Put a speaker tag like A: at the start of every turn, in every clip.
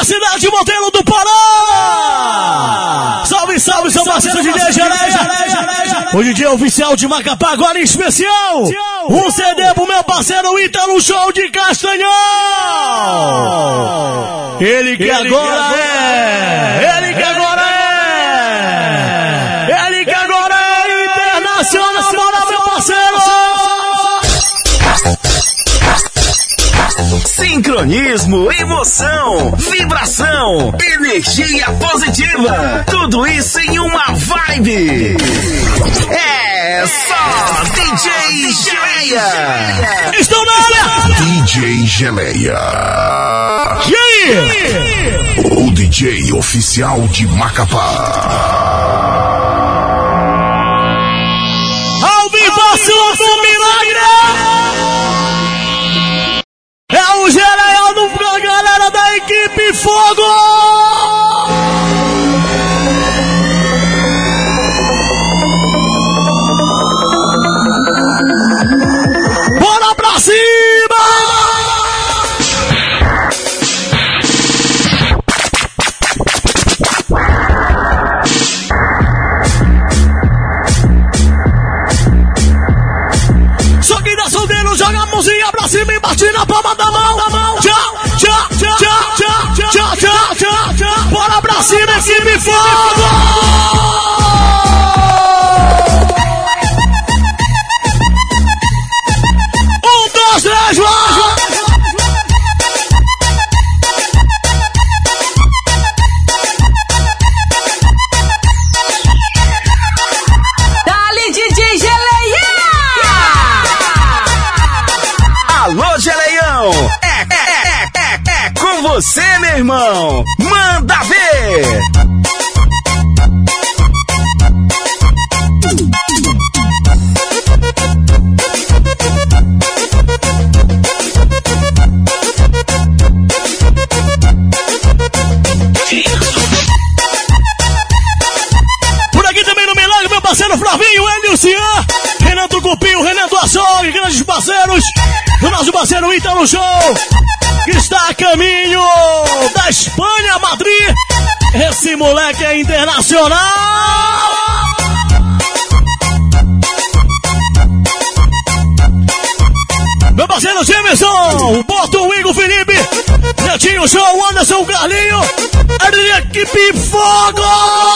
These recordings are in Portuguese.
A: da cidade de Monteiro do Pará. Salve, salve, seu parceiro DJ Geleia. O DJ oficial de Macapá, agora em especial. Um CD pro meu parceiro Ítalo Show de Castanhal. Ele que agora é. Ele que agora é. Ele que agora é internacional. Bora, meu parceiro.
B: Sincronismo, emoção, vibração, energia positiva. Tudo isso em uma vibe. É só DJ Geleia.
A: Estão na área.
C: DJ Geleia.
A: E aí?
C: O DJ oficial de Macapá.
A: Ao vivaço do milagre. É o Geleia do galera da equipe Fogo! Bora pra cima! Só quem tá solteiro joga a mãozinha pra cima e bate na palma da mão. Bora pra cima, equipe Fogo! 1, 2, 3, vai!
D: Dali, DJ Geleia!
B: Alô, Geleião! É com você, meu irmão! Manda ver!
A: Por aqui também no Milagre, meu parceiro Flavinho, Hélio Cian, Renato Cupinho, Renato Açougue, grandes parceiros do nosso parceiro Ítalo Show, que está a caminho da Espanha, Madrid. Esse moleque é internacional. Meu parceiro Jameson, o Porto, o Igor Felipe, Netinho Show, o Anderson, o Carlinho, a equipe Fogo!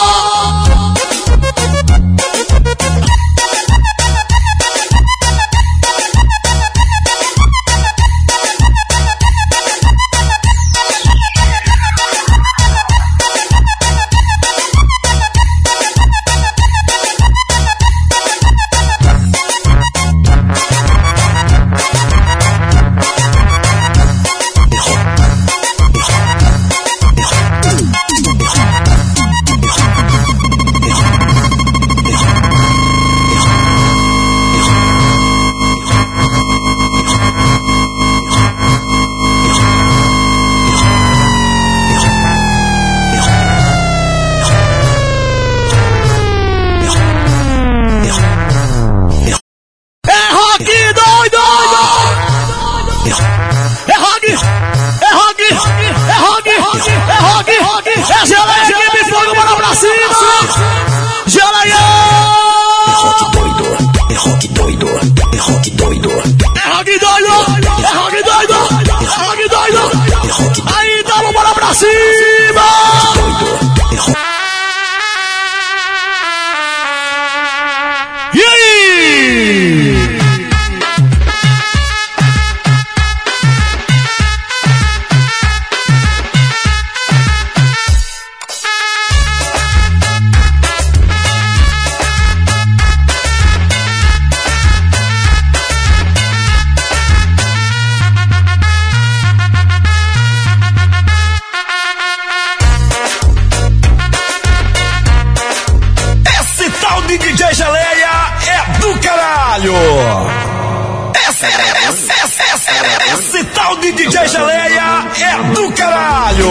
B: Esse tal de DJ Geleia é do caralho.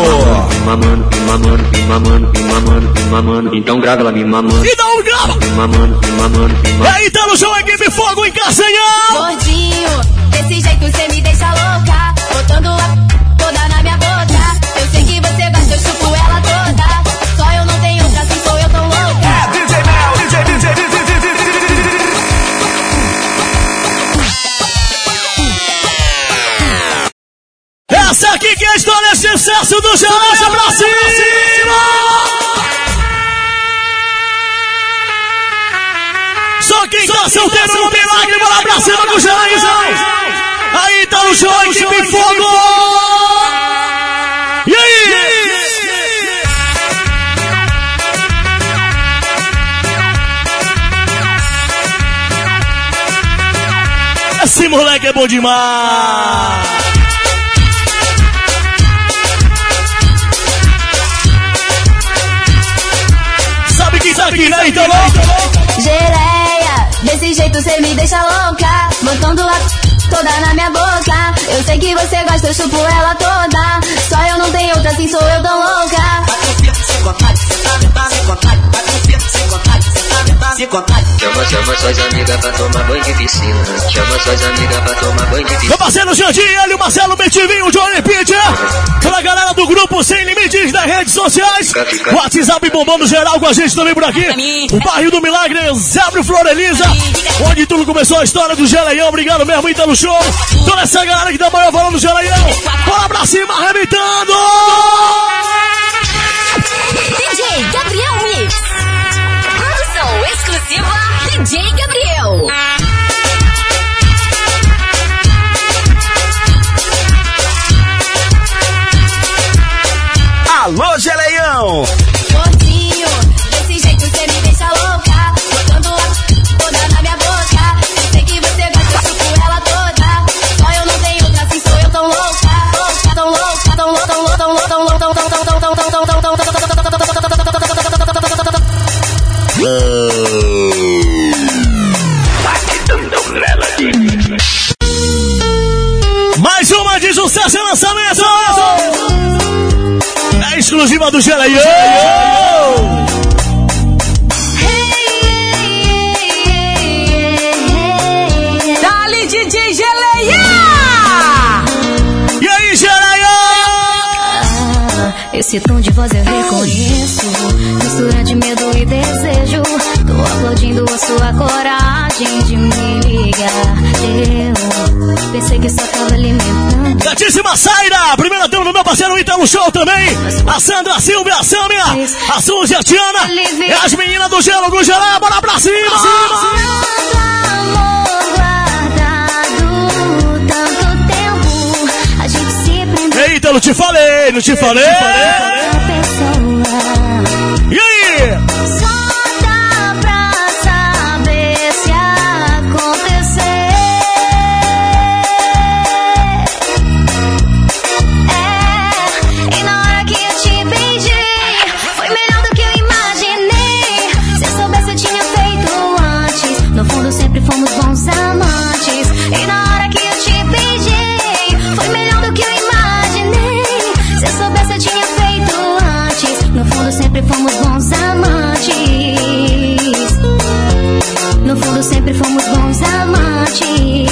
E: Mamando, então grava ela me mamando.
A: Então grava.
E: Mamando.
A: E aí, tá no show, equipe Fogo em Castanhal.
D: Gordinho, desse jeito cê me deixa louca, botando a toda na minha boca. Eu sei que você
A: sucesso do Geleia pra cima! Só quem tá solteiro no milagre, bora pra cima com o Geleia! Aí tá o show, equipe fogo! E aí? Esse moleque é bom demais! Sabe quem tá aqui, né, então?
F: Geleia, desse jeito cê me deixa louca, botando a toda na minha boca. Eu sei que você gosta, eu chupo ela toda. Só eu não tenho outra, assim sou eu tão louca.
E: Chama suas amigas pra tomar banho de piscina. Chama suas amigas pra tomar banho de piscina.
A: Meu parceiro Jandir, ele, o Marcelo Betivinho, o Johnny Peter. Pela galera do grupo Sem Limites das redes sociais. WhatsApp bombando geral com a gente também por aqui. O bairro do Milagre, Zébrio Floreliza, onde tudo começou a história do Geleião. Obrigado mesmo, tá no show. Toda essa galera que tá maior falando do Geleião. Bora pra cima, arrebentando!
F: DJ Gabriel Mix. Produção exclusiva DJ Gabriel.
B: Alô, Geleião!
F: Gordinho, desse jeito cê me deixa louca, botando a toda na minha boca. Eu sei que você gosta, eu chupo ela toda. Só eu não tenho outra, assim sou eu tão louca. Tão louca, tão louca, tão louca, tão louca, tão louca, tão louca, tão louca, tão louca, tão louca.
A: Mais uma de sucesso e lançamento! É exclusiva do Geleião!
D: Dali DJ Geleia!
A: E aí, Geleião?
F: Esse tom de voz eu reconheço, mistura de medo e desejo. Tô aplaudindo a sua coragem de me ligar. Eu pensei que só tava alimentando.
A: Gatíssima Saira, primeira turma do meu parceiro Ítalo Show também. A Sandra, a Silvia, a Sâmia, a Suzy, a Tiana. E as meninas do Gelo, do Geleia, bora pra cima! Eita, não te falei, não te falei. E aí?
F: Só dá pra saber se acontecer. E na hora que eu te beijei, foi melhor do que eu imaginei. Se eu soubesse eu tinha feito antes. No fundo sempre fomos bons amantes. E na hora que eu te beijei, foi melhor do que eu imaginei. Se eu soubesse eu tinha feito antes. No fundo sempre fomos bons amantes. No fundo sempre fomos bons amantes.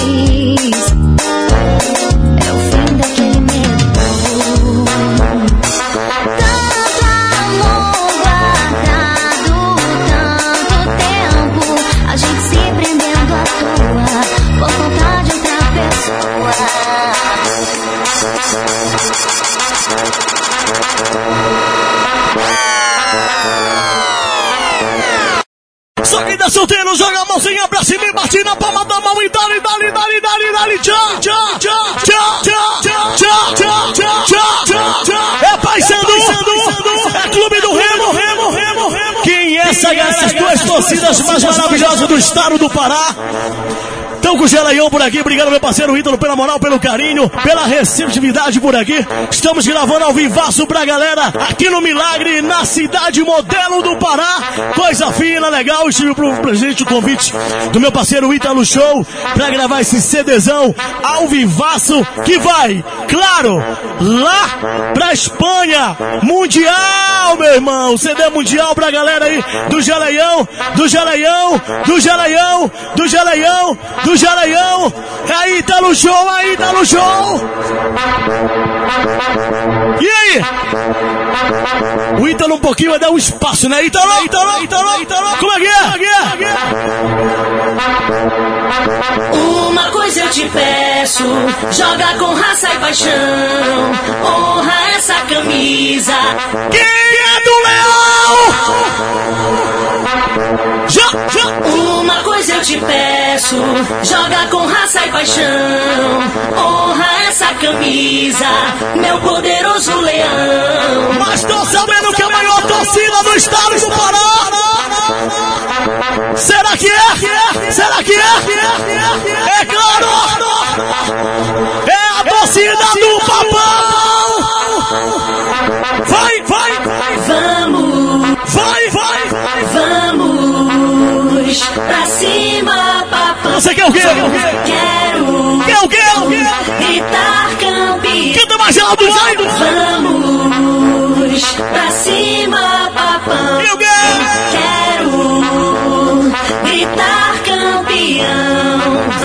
F: É o fim daquele medo. Tanto amor guardado, tanto tempo. A gente se prendendo à toa por conta de outra pessoa.
A: Só quem tá solteiro, joga a mãozinha pra cima e bate na palma da mão e dali, dali, dali, dali, dali, tchau, tchau, tchau, tchau, tchau, tchau, tchau, tchau, tchau, tchau, tchau. É Paysandu, é Clube do Remo, Remo, Remo, Remo. Quem é essa galera? As duas torcidas mais maravilhosas do estado do Pará. Estão com o Geleião por aqui, obrigado meu parceiro Ítalo pela moral, pelo carinho, pela receptividade por aqui. Estamos gravando ao vivaço pra galera aqui no Milagre, na cidade modelo do Pará. Coisa fina, legal, estive pro presente o convite do meu parceiro Ítalo Show pra gravar esse CDzão ao vivaço que vai, claro, lá pra Espanha, mundial, meu irmão, CD mundial pra galera aí do Geleião, do Geleião, do Geleião, do Geleião, do Geleião, aí tá no show, aí tá no show. E aí? O Ítalo um pouquinho vai dar um espaço, né? Ítalo, Ítalo, Ítalo, Ítalo, como é que é?
D: Uma coisa eu te peço, joga com raça e paixão, honra essa camisa.
A: Quem é do Leão?
D: Uma coisa eu te peço, joga com raça e paixão, honra essa camisa, meu poderoso leão.
A: Mas tô sabendo que é a maior torcida do estado do Pará. Será que é? Será que é? É claro! É a torcida do Papão! Vai!
D: Vamos!
A: Vai!
D: Vamos pra cima, Papão!
A: Você quer o quê?
D: Quero
A: Quer o quê?
D: gritar campeão!
A: Canta mais alto, vai!
D: Vamos pra cima, Papão!
A: Quer o quê?
D: Quero gritar campeão!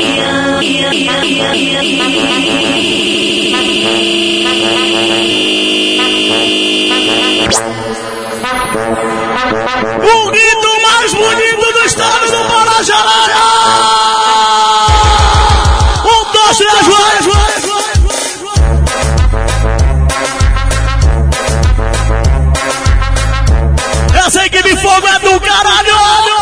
A: O grito mais bonito do estado do Pará, Geleia! 1, 2, 3, vai! Essa equipe fogo é do caralho!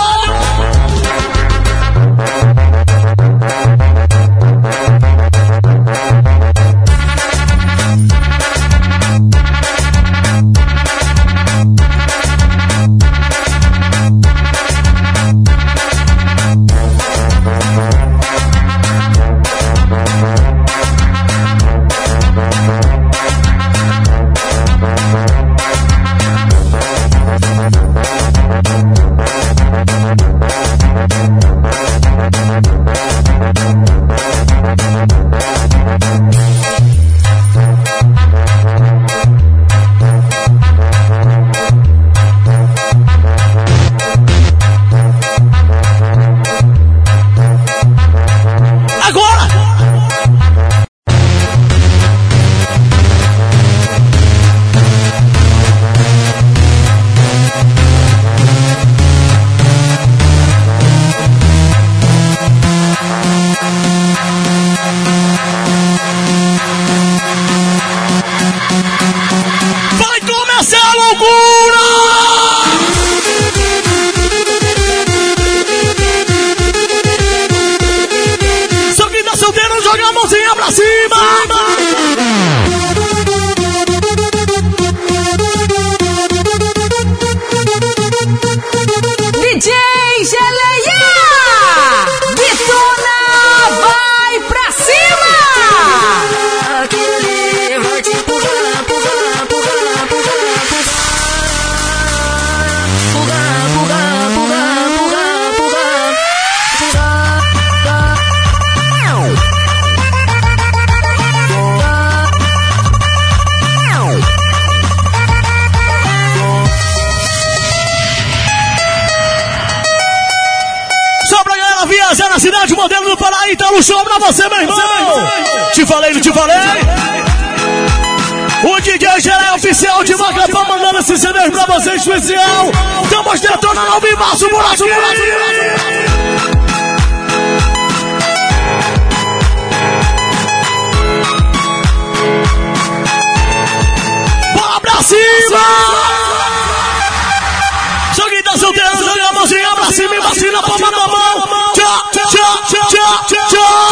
A: Na cidade modelo do Pará, então no show pra você, meu irmão. Te falei, não te falei? O DJ Geleia oficial de Macapá mandando esse CD pra você especial. Estamos detonando ao vivaço por aqui. Bora pra cima! Só quem tá solteiro, joga a mãozinha pra cima e bate na palma da mão. Tchau, tchau, tchau, tchau, tchau.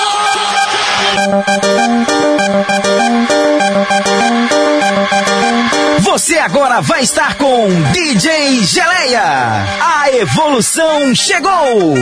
B: Você agora vai estar com DJ Geleia. A evolução chegou.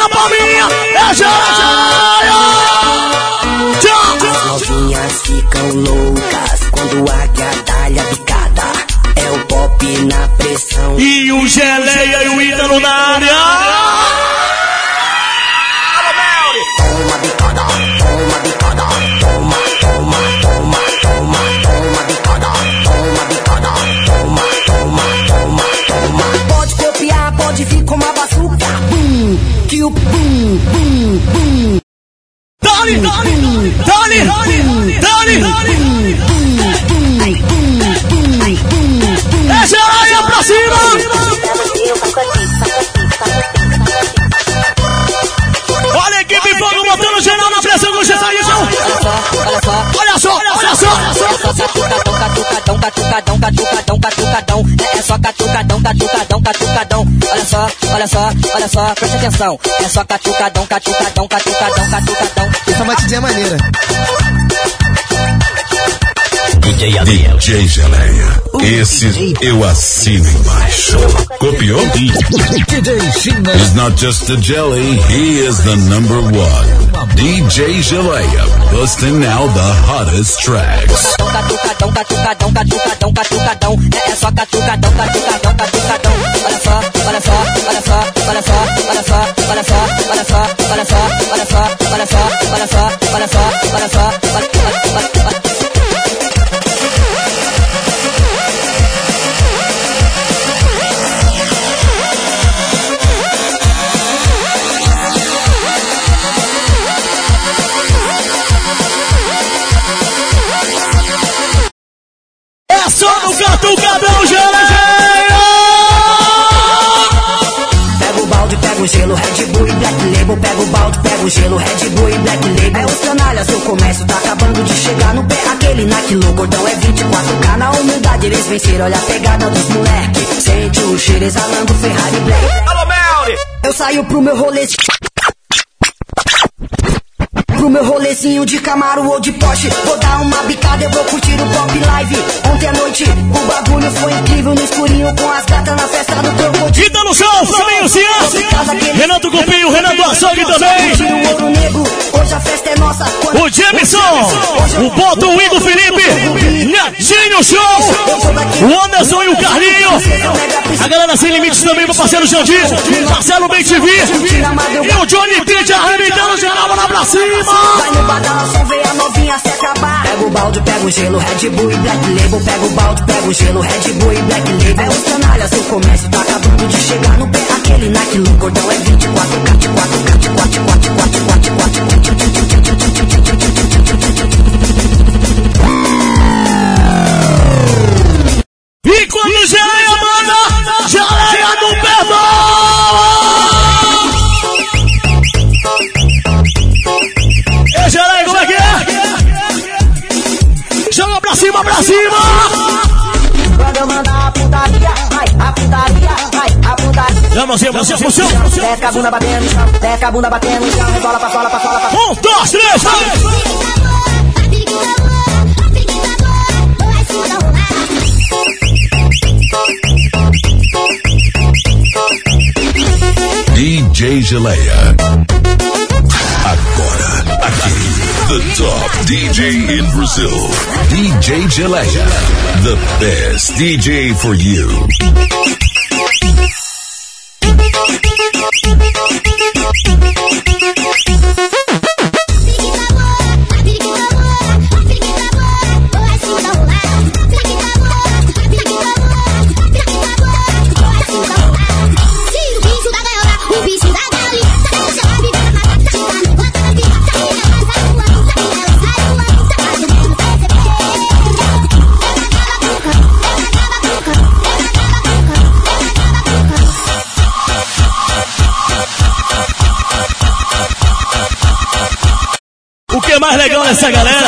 A: na palminha. É Geleia.
G: As novinhas ficam loucas quando a guiadalha picada. É o pop na pressão.
A: E o Geleia e o Ítalo na área.
G: Toma bicada, toma bicada, toma, toma, toma, toma, toma bicada, toma bicada, toma, toma, toma, toma. Pode copiar, pode vir com uma bazuca. Bum, que o bum, bum, bum.
A: Dali, dali, dali, dali, dali. É Geleia pra cima. Olha a equipe Fogo botando geral na pressão do Geleia. Olha só, olha só.
G: Catucadão, catucadão, catucadão, catucadão. É só catucadão, catucadão, catucadão. Olha só, olha só, olha só, presta atenção. É só catucadão, catucadão, catucadão, catucadão.
H: Essa batidinha é maneira.
C: DJ Geleia. Esse eu assino embaixo. Copiou?
H: DJ China.
C: He's not just a jelly, he is the number one. DJ Geleia, busting out the hottest tracks.
G: Catucadão, catucadão, catucadão, catucadão. É só catucadão, catucadão, catucadão. Olha só, olha só, olha só, olha só, olha só, olha só, olha só, olha só, olha só, olha só, olha só, olha só, olha só, olha só.
A: É só no catucadão, Geleia!
G: Pega o balde, pega o gelo, Red Bull e Black Label. Pega o balde, pega o gelo, Red Bull e Black Label. É os canalhas, seu comércio tá acabando de chegar no pé. Aquele naquilo, gordão é 24K. Na humildade eles venceram, olha a pegada dos moleque. Sente o cheiro exalando Ferrari Black.
B: Alô, Melly!
G: Eu saio pro meu rolê. Pro meu rolezinho de Camaro ou de Porsche. Vou dar uma bicada, eu vou curtir o Pop Live. Ontem à noite o bagulho foi incrível. No escurinho com as gatas na festa do Crocodilo.
A: E tá no chão, Flavinho Cian, Renato Cupinho, Renato Açougue também.
G: O ouro negro, hoje a festa é nossa.
A: O Jameson, o Boto, o Igor Felipe, Netinho Show, o Anderson e o Carlinho. A galera Sem Limites também, meu parceiro Jandir, Marcelo Bem TV e o Johnny Tite arrebentando geral lá pra cima.
G: Vai no badalação, vê a novinha se acabar. Pega o balde, pega o gelo, Red Bull e Black Label. Pega o balde, pega o gelo, Red Bull e Black Label. É os canalhas, seu comércio tá acabando de chegar no pé. Aquele naquilo, gordão é 24K, 24K, 24K.
A: E quando Geleia manda, Geleia não perdoa! E Geleia, como é que é? Joga pra cima, pra cima!
G: Quando eu mandar a putaria, vai, a putaria, vai, a putaria.
A: Vamos, funciona.
G: Desce a bunda batendo no chão, desce a bunda batendo no chão. Rebola pra sola, pra sola, pra sola.
A: 1, 2, 3, vai!
C: DJ Geleia. Agora, aqui, the top DJ in Brazil. DJ Geleia, the best DJ for you.
A: O que é mais legal nessa galera?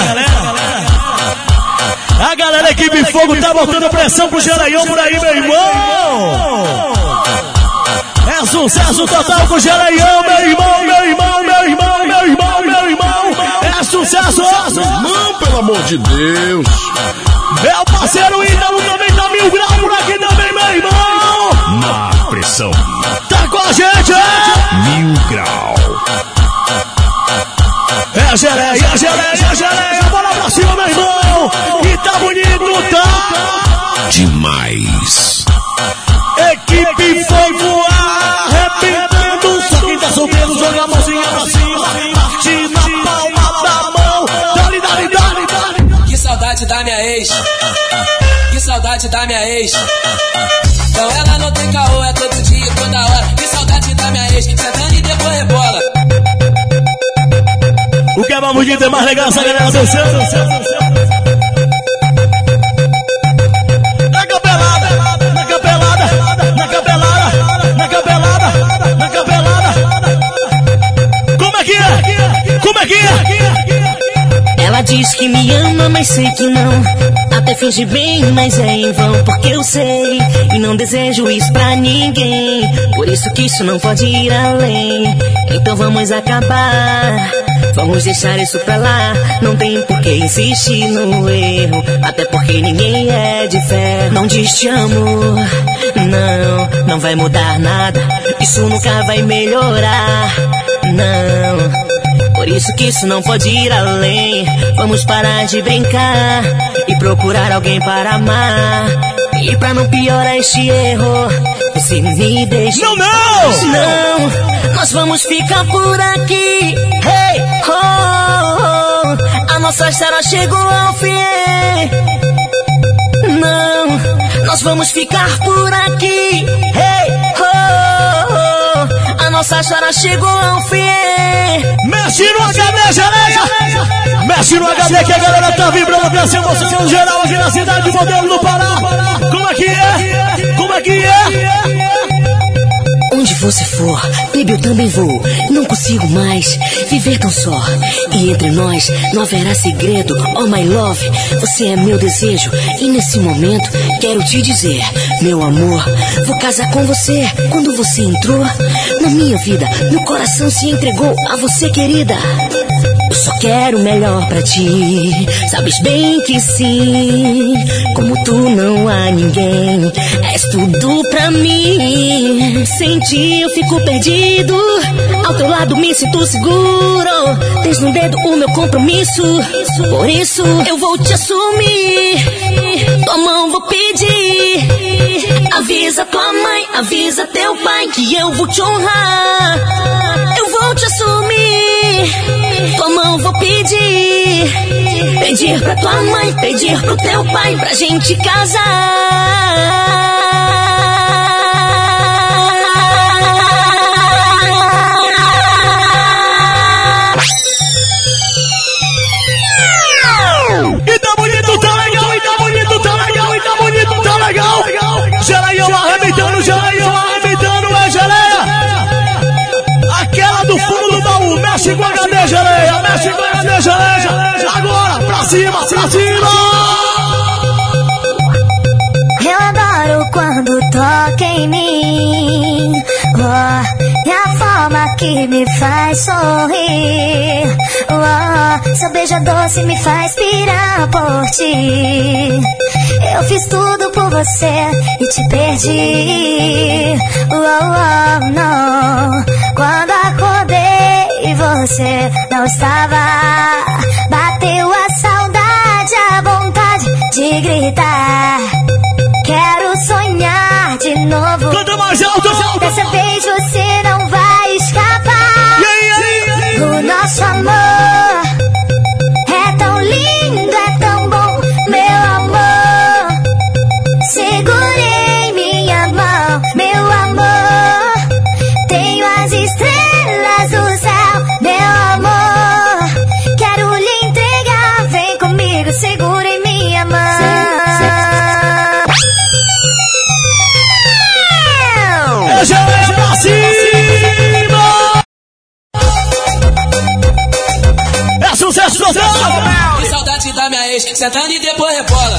A: A galera Equipe Fogo tá botando pressão pro Geleião por aí, meu irmão! É sucesso total com o Geleião, meu irmão, meu irmão, meu irmão, meu irmão, meu irmão! É sucesso!
C: Não, pelo amor de Deus!
A: Meu parceiro Ítalo também tá 1000 graus por aqui também, meu irmão!
C: Na pressão.
A: Tá com com a gente!
C: Mil Grau.
A: É geleia, bola pra cima, meu irmão! E tá bonito, tá?
C: Demais.
A: Equipe foi voar, arrebentando. Só quem tá solteiro joga a mãozinha pra cima. Bate na palma da mão. Dale.
I: Que saudade da minha ex. Que saudade da minha ex. Então ela não tem caô, é todo dia, toda hora. Que saudade da minha ex. Sentando e depois rebola.
A: O que é mais bonito é mais legal essa galera dançando. Na capelada. Como é que é?
D: Ela diz que me ama, mas sei que não. Até finge bem, mas é em vão. Porque eu sei e não desejo isso pra ninguém. Por isso que isso não pode ir além. Então vamos acabar. Vamos deixar isso pra lá. Não tem por que insistir no erro. Até porque ninguém é de ferro. Não diz te amo. Não vai mudar nada. Isso nunca vai melhorar. Não. Por isso que isso não pode ir além. Vamos parar de brincar e procurar alguém para amar. E pra não piorar este erro, você me deixa. Não, nós vamos ficar por aqui. Hey, a nossa história chegou ao fim. Não, nós vamos ficar por aqui. Hey, a nossa história chegou ao fim.
A: Mexe no HD, geleia! Mexe no HD que a galera tá vibrando pra essa emoção geral aqui na cidade de Modelo do Pará. Como é que é?
D: Onde você for, baby, eu também vou. Não consigo mais viver tão só. E entre nós não haverá segredo. Oh my love, você é meu desejo. E nesse momento quero te dizer, meu amor, vou casar com você. Quando você entrou na minha vida, meu coração se entregou a você, querida. Eu só quero o melhor pra ti. Sabes bem que sim. Como tu não há ninguém. És tudo pra mim. Sem ti eu fico perdido. Ao teu lado me sinto seguro. Tens no dedo o meu compromisso. Por isso eu vou te assumir. Tua mão vou pedir. Avisa tua mãe, avisa teu pai que eu vou te honrar. Eu vou te assumir. Tua mão vou pedir. Pedir pra tua mãe, pedir pro teu pai pra gente casar.
A: E tá bonito, tá legal, e tá bonito, tá legal, e tá bonito, tá legal. Geleião arrebentando, é geleia. Aquela do fundo do baú, mexe com a HD, geleia, mexe com a HD, geleia. Agora, pra cima.
F: Eu adoro quando toca em mim. Oh, e a forma que me faz sorrir. Oh, seu beijo doce me faz pirar por ti. Eu fiz tudo por você e te perdi. Não. Quando acordei você não estava. Bateu a saudade, a vontade de gritar. Quero sonhar de novo.
A: Canta mais alto.
F: Dessa vez você não vai escapar. O nosso amor é tão lindo, é tão bom, meu amor. Segurei minha mão, meu amor. Tenho as estrelas do céu, meu amor. Quero lhe entregar, vem comigo, segurei minha mão.
A: Geleia pra cima! É sucesso total!
I: Que saudade da minha ex, sentando e depois rebola.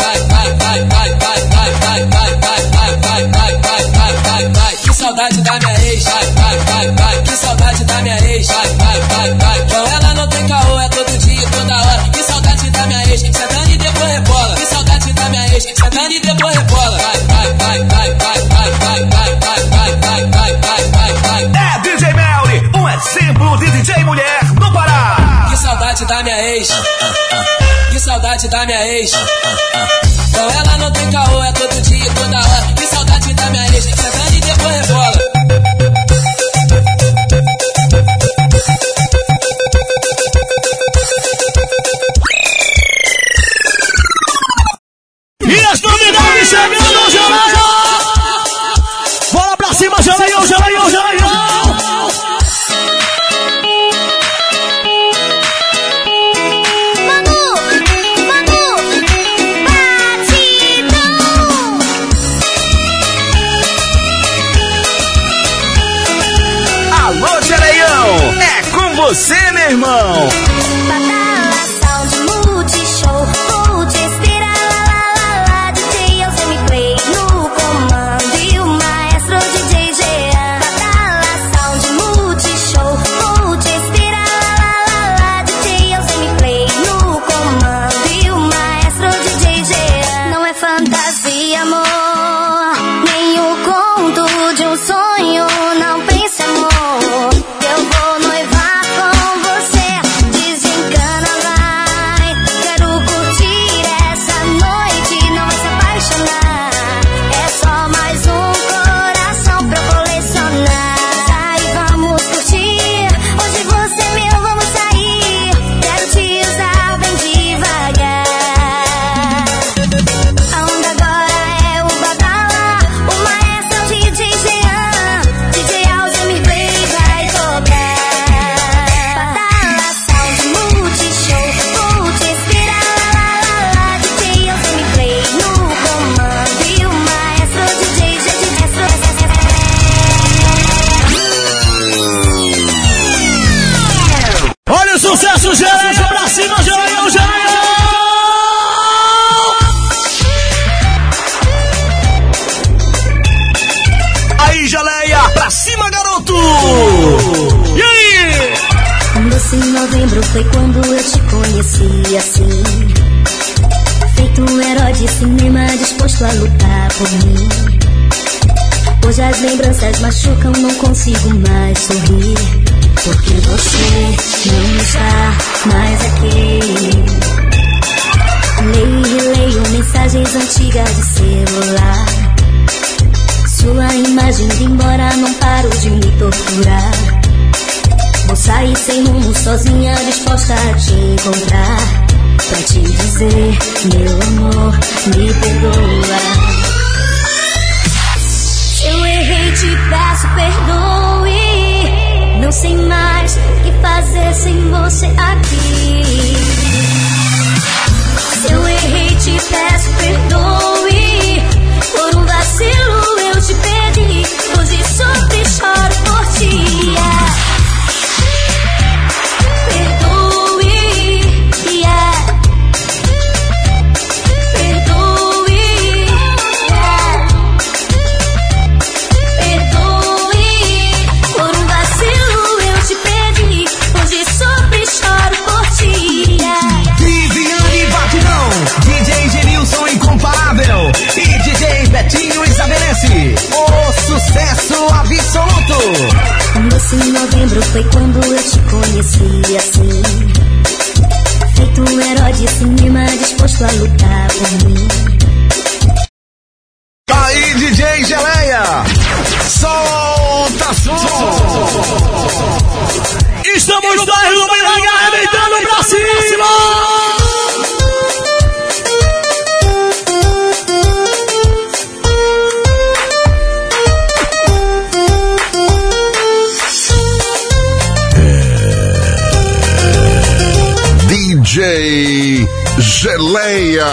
I: Que saudade da minha ex, que saudade da minha ex. Então ela não tem caô, é todo dia, toda hora. Que saudade da minha ex, sentando e depois rebola. Que saudade da minha ex, sentando e depois rebola. saudade da minha ex. Com ela não tem caô, é todo dia e toda hora. Que saudade da minha ex, sentando e depois rebola.
A: E as novidades chegando, Geleia! Bora pra cima, Geleia, Geleia, Geleia!
B: Alô, Geleião! É com você, meu irmão!
F: Badalação de multishow, vou te inspirar, lá, lá, lá, DJ Alzheimer Play no comando e o maestro DJ Jean. Badalação de multishow, vou te inspirar, lá, lá, lá, DJ Alzheimer Play no comando e o maestro DJ Jean. Não é fantasia, amor, nem o conto de um sonho, não pense, amor. Eu vou noivar com você, desencana, vai. Quero curtir essa noite, não vai se apaixonar. É só mais um coração pra eu colecionar. Sai, vamos curtir, hoje você é meu, vamos sair. Quero te usar bem devagar. A onda agora é o badala, o maestro é o DJ Jean. DJ Alzheimer Play vai tocar. Badalação de multishow, vou te inspirar, lá, lá, lá, DJ Alzheimer Play no comando e o maestro DJ
A: Olha o sucesso, Geleia, pra cima, Geleia, Geleia!
B: Aí, Geleia! Pra cima, garoto!
A: E aí?
F: Doce em novembro foi quando eu te conheci assim, feito um herói de cinema disposto a lutar por mim. Hoje as lembranças machucam, não consigo mais sorrir, porque você não está mais aqui. Leio e releio mensagens antigas de celular. Sua imagem indo embora, não paro de me torturar. Vou sair sem rumo, sozinha, disposta a te encontrar, pra te dizer, meu amor, me perdoa. Se eu errei, te peço perdoe. Não sei mais o que fazer sem você aqui. Se eu errei, te peço perdoe. Por um vacilo eu te perdi, hoje sofro e choro por ti. Perdoe, yeah. Perdoe, yeah. Perdoe. Por um vacilo eu te perdi, hoje sofro e choro por ti, yeah.
B: Viviane Batidão, DJ Genilson Incomparável e DJ Betinho Isabelece, o sucesso absoluto.
F: Doce em novembro foi quando eu te conheci assim, feito um herói de cinema disposto a lutar por mim.
B: Aí, DJ Geleia, solta som.
A: Estamos no bairro do Milagre, arrebentando pra cima!
C: DJ Geleia.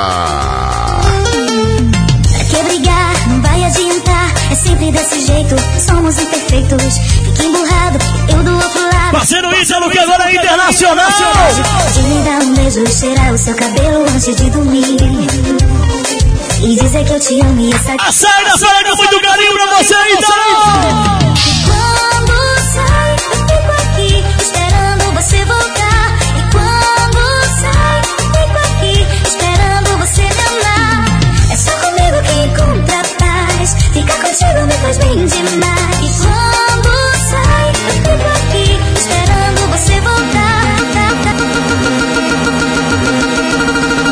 F: Pra que brigar? Não vai adiantar. É sempre desse jeito, somos imperfeitos. Fica emburrado, eu do outro lado.
A: Parceiro Ítalo, que agora é internacional.
F: Pode me dar um beijo e cheirar o seu cabelo antes de dormir. E dizer que eu te amo e essa...
A: A saída pega muito carinho pra você, Ítalo.
F: Quando sai, eu fico aqui esperando você voltar. E quando sai, eu fico aqui esperando você me amar. É só comigo que encontra paz. Ficar contigo me faz bem demais. E quando sai, eu fico aqui esperando você voltar.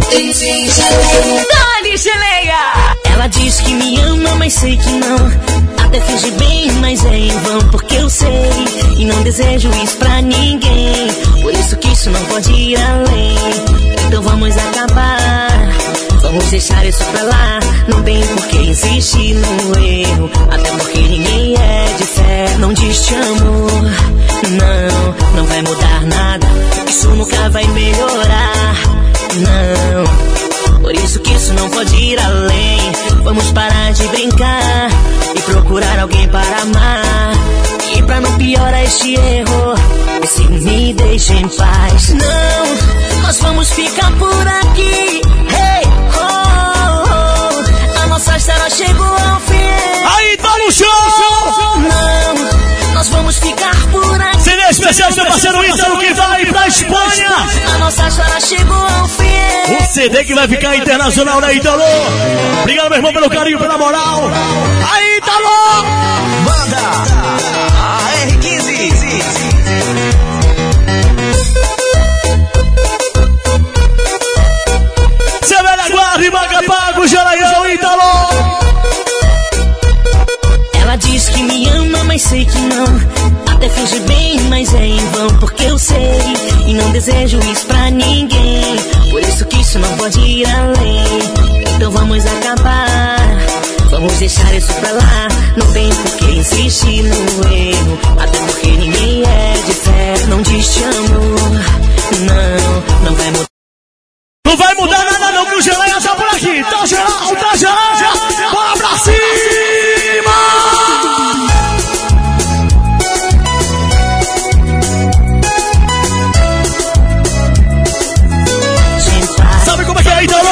D: Dani Geleia. Ela diz que me ama, mas sei que não. Até finge bem, mas é em vão, porque eu sei e não desejo isso pra ninguém. Por isso que isso não pode ir além. Então vamos acabar, vamos deixar isso pra lá. Não tem por que insistir no erro, até porque ninguém é de fé. Não diz te amo, não vai mudar nada. Isso nunca vai melhorar, não. Por isso que isso não pode ir além. Vamos parar de brincar e procurar alguém para amar. E pra não piorar este erro, se me deixa em paz. Não, nós vamos ficar por aqui. Hey, oh, a nossa história chegou ao fim.
A: Aí tá no show!
D: Não, nós vamos ficar por aqui.
A: CD especial do meu parceiro Ítalo que vai pra Espanha.
D: A nossa história chegou ao fim.
A: O CD que vai ficar internacional, né, Ítalo? Obrigado, meu irmão, pelo carinho, pela moral. Aí, Ítalo!
B: Banda AR15.
A: Cê velha guarda e Magapago, Gelaião, Ítalo!
D: Ela diz que me ama, mas sei que não. Até finge bem, mas é em vão, porque eu sei e não desejo isso pra ninguém. Por isso que isso não pode ir além. Então vamos acabar, vamos deixar isso pra lá. Não tem por que insistir no erro, até porque ninguém é de fé. Não diz te amo, não vai mudar.
A: Não vai mudar nada não, que o Geleia tá por aqui. Tá geral, tá geral. Bora pra cima! Sabe como é que é, Ítalo?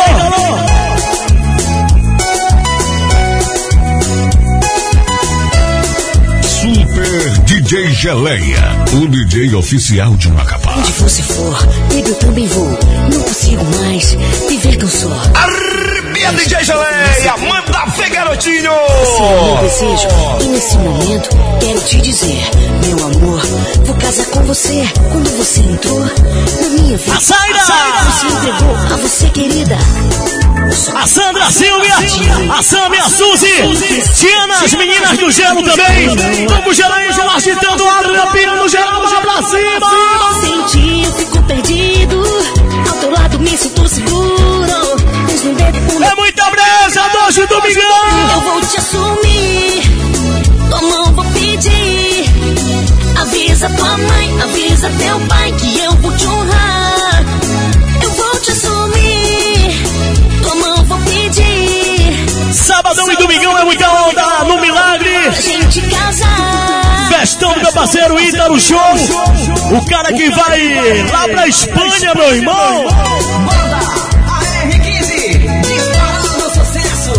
C: Super DJ Geleia, o DJ oficial de Macapá.
D: Onde você for, baby, eu também vou. Não consigo mais viver tão só.
B: Arrebia DJ Geleia, manda ver, garotinho!
D: Você é meu desejo e nesse momento quero te dizer, meu amor, vou casar com você. Quando você entrou na minha vida,
A: A Saira!
D: você entregou a você, querida.
A: A Sandra, a Silvia, a Sam e a Suzy. Tiana, as meninas do gelo também. Vamos, o Geleia, já agitando, arrepiando, gelo, já pra cima.
D: Sem ti eu fico perdido, ao teu lado me sinto seguro. Desde um dedo pro
A: É muita brisa, doce
D: eu
A: domingão.
D: vou te assumir, tua mão vou pedir. Avisa tua mãe, avisa teu pai que eu vou te honrar. Eu vou te assumir, tua mão vou pedir.
A: Sabadão e domingão é muita onda no Milagre.
D: Pra gente casar.
A: Festão do meu parceiro Ítalo Show. O cara que vai lá pra Espanha, meu irmão.
B: Banda AR15, disparando sucesso!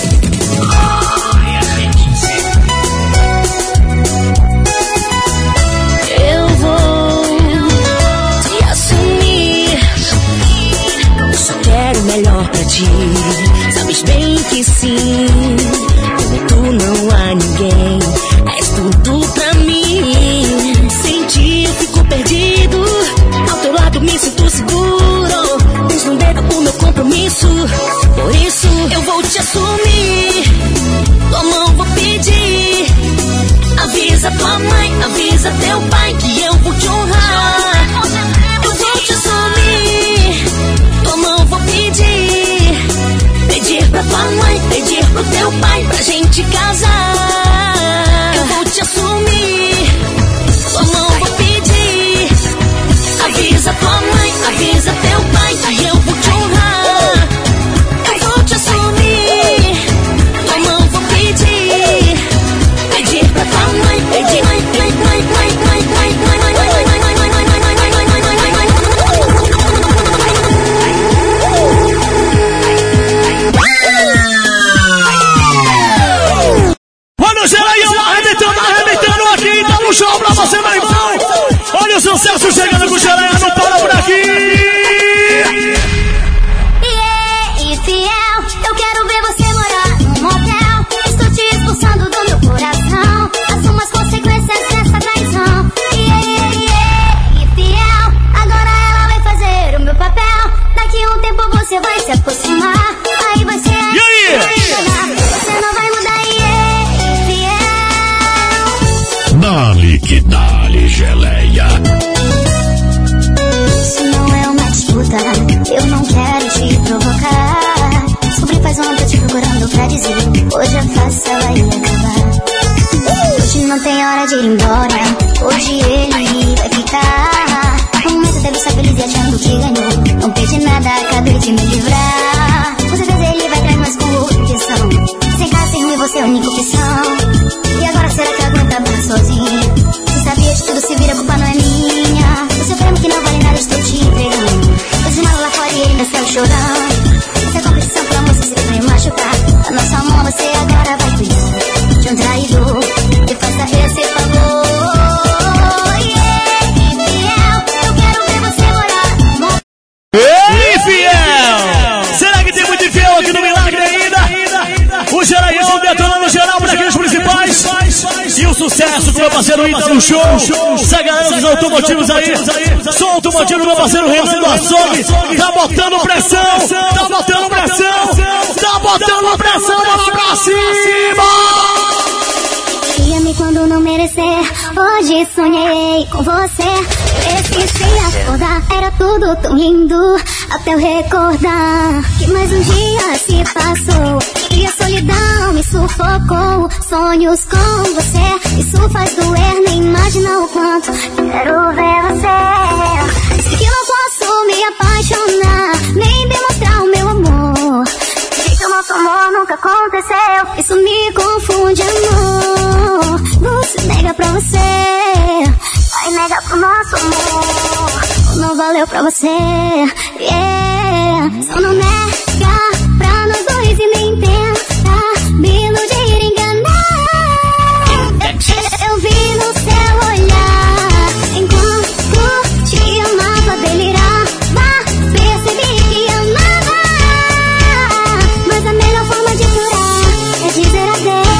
D: Eu vou te assumir. Eu só quero o melhor pra ti. Sabes bem que sim. Como tu não há ninguém. És tudo pra mim. Sem ti eu fico perdido. Ao teu lado me sinto seguro. Desde um dedo o meu compromisso. Por isso eu vou te assumir. Tua mão vou pedir. Avisa tua mãe, avisa teu pai que eu vou te honrar. Eu vou te assumir, tua mão vou pedir. Pedir pra tua mãe, pedir pro teu pai pra gente casar. Eu vou te assumir, tua mão vou pedir. Avisa tua mãe, avisa teu pai que eu vou te honrar. Eu vou te assumir, tua mão vou pedir. Pedir pra tua mãe, pedir, mãe, mãe, mãe, mãe, mãe, mãe, mãe, mãe, mãe, mãe, mãe, mãe, mãe, mãe,
C: Dale Geleia.
F: Isso não é uma disputa, eu não quero te provocar. Descobri faz um ano, tô te procurando pra dizer, hoje a farsa vai acabar. Hoje não tem hora de ir embora, hoje ele vai ficar. Um momento deve estar feliz e achando que ganhou, não perdi nada, acabei de me livrar. Com certeza ele vai atrás, mas com outra intenção. Sem casa, sem ruim, você é a única opção. E agora será que aguenta mais sozinho? Se sabia de tudo, se vira, a culpa não é minha. Você prêmio que não vale nada, estou te entregando. Esse mal lá fora e ainda saiu chorando. Essa competição pro amor, se você vai machucar. A nossa mão você agora vai cuidar de um traidor. Que faça esse favor. Eu quero ver você morar.
A: Ei, fiel! Será que tem muito infiel aqui no Milagre ainda? O Geraísmo detonando geral para aqueles principais. E o sucesso com o meu parceiro Ítalo Show. Essa galera dos automotivos aí. Sou automotivo, meu parceiro Renan do Açougue. Tá botando pressão. Tá botando pressão. Tá botando pressão. Vamos pra cima!
F: Queria-me quando não merecer. Hoje sonhei com você. Esqueci acordar. Era tudo tão lindo até eu recordar que mais um dia se passou e a solidão me sufocou. Sonhos com você, isso faz doer. Nem imagina o quanto quero ver você. Sei que não posso me apaixonar, nem demonstrar o meu amor. Sei que o nosso amor nunca aconteceu. Isso me confunde, amor. Você nega pra você, vai negar pro nosso amor. Não valeu pra você, yeah. Só não nega pra nós dois e nem tenta me iludir, enganar. Eu vi no seu olhar enquanto te amava, delirava, percebi que amava. Mas a melhor forma de curar é dizer adeus.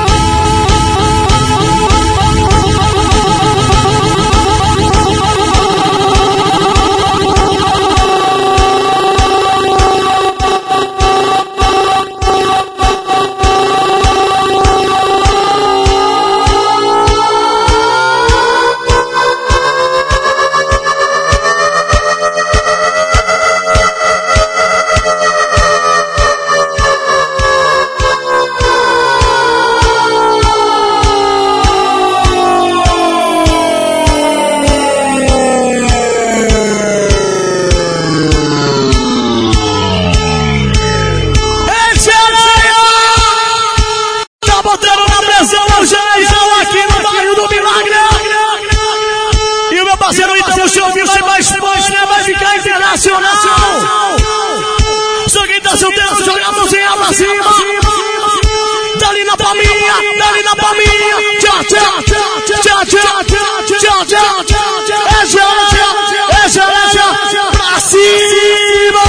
A: Pra cima!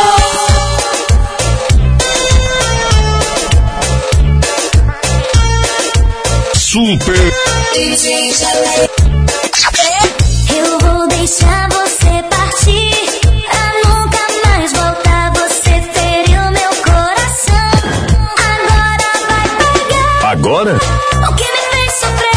C: Super.
F: Eu vou deixar você partir pra nunca mais voltar. Você feriu meu coração. Agora vai pegar.
C: Agora?
F: O que me fez sofrer.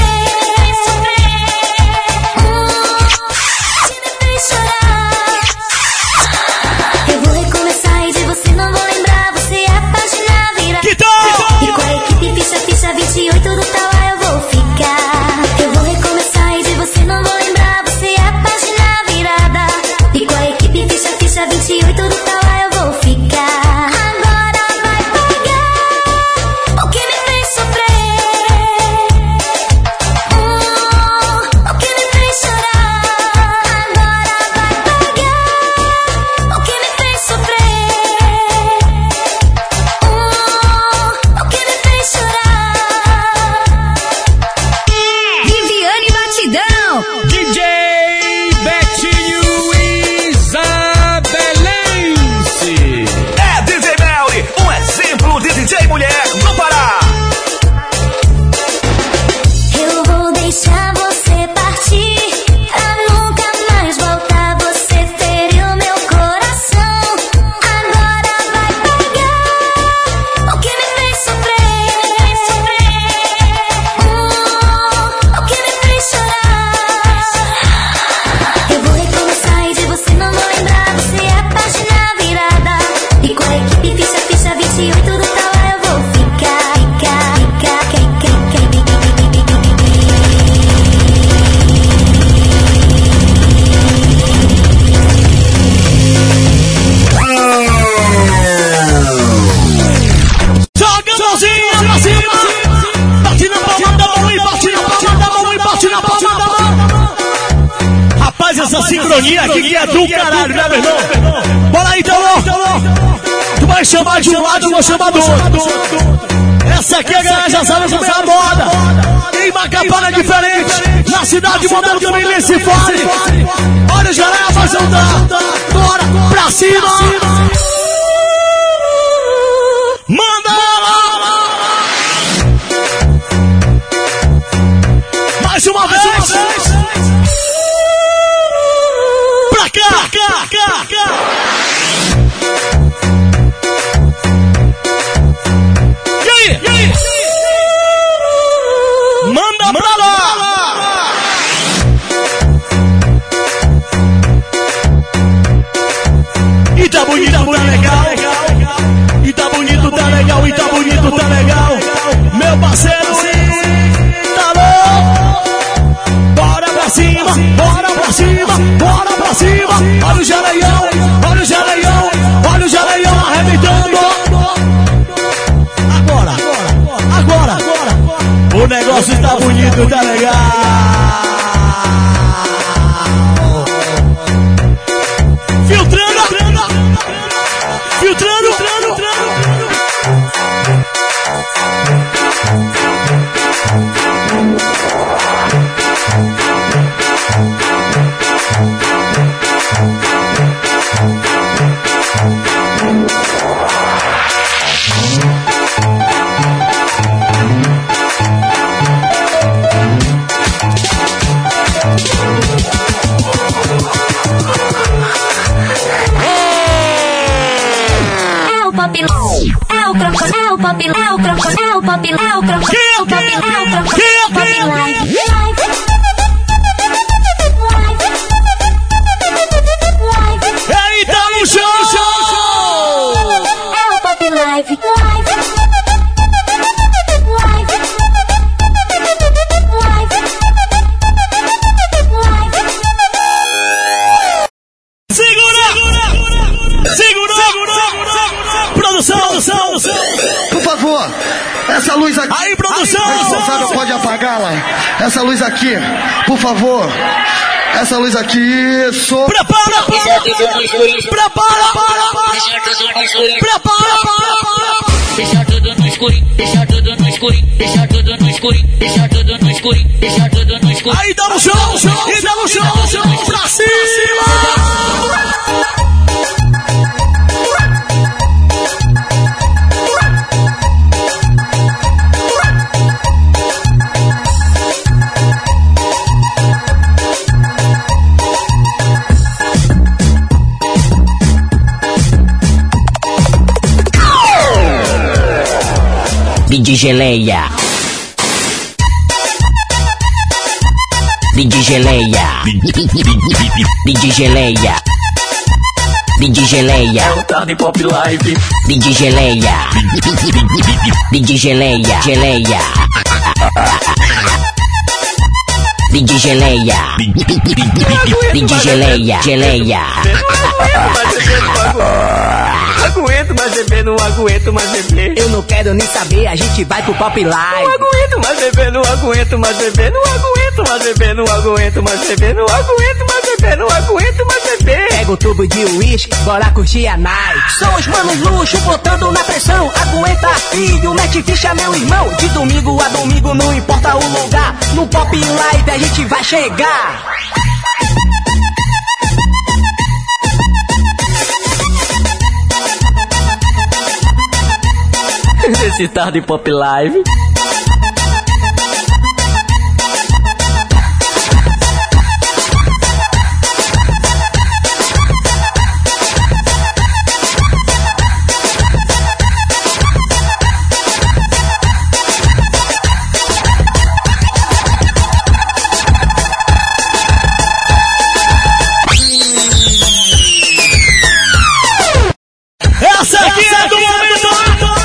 F: Que me fez chorar. Eu vou recomeçar e de você não vou lembrar. Você é a página virada. E com a equipe ficha 28 do tal eu vou ficar. Eu vou recomeçar e de você não vou lembrar. Você é a página virada. E com a equipe ficha 28 do tal eu vou ficar. Agora vai pegar o que me fez sofrer. e tudo tá lá, eu vou ficar.
A: Joga a mãozinha pra cima. Bate na palma da mão e bate na palma da mão e bate na palma da mão. Rapaz, essa sincronia aqui que é do caralho, né, meu irmão? Bora aí, então. Tu vai chamar de um lado, eu vou chamar do outro. Essa aqui a galera já sabe como é a moda. Em Macapá é diferente. Na cidade de modelo também nem se fale. Olha os galera, vai soltar. Bora pra cima. Manda lá. Mais uma vez. Pra cá. E aí? Manda pra lá. E tá bonito, tá legal. E tá bonito, tá legal. E tá bonito, tá legal. Meu parceiro, tá louco. Bora pra cima. Olha o geleião arrebentando. Agora. O negócio tá bonito, tá legal. Filtrando.
J: Por favor, essa luz aqui.
A: Aí, produção!
J: Responsável pode apagá-la. Essa luz aqui, por favor. Essa luz aqui, isso.
A: Prepara!
I: Deixa tudo no escurinho, deixa tudo no escurinho, deixa tudo no escurinho, deixa tudo no escurinho, deixa tudo no escurinho.
A: Aí dá no chão, pra cima!
D: DJ Geleia. DJ Geleia. DJ Geleia. DJ Geleia.
K: É o Tarde Pop Live.
D: DJ Geleia. DJ Geleia. Geleia. DJ Geleia. DJ Geleia. Geleia.
K: Aguento mais beber, não aguento mais beber.
L: Eu não quero nem saber, a gente vai pro Pop Live.
K: Não aguento mais beber, não aguento mais beber. Não aguento mais beber, não aguento mais beber. Não aguento mais beber, não aguento mais beber.
L: Pega o tubo de uísque, bora curtir a night. São os manos luxo, botando na pressão. Aguenta, filho, mete ficha, meu irmão. De domingo a domingo, não importa o lugar. No Pop Live a gente vai chegar.
K: Esse Tarde Pop Live.
A: Essa aqui é do momento.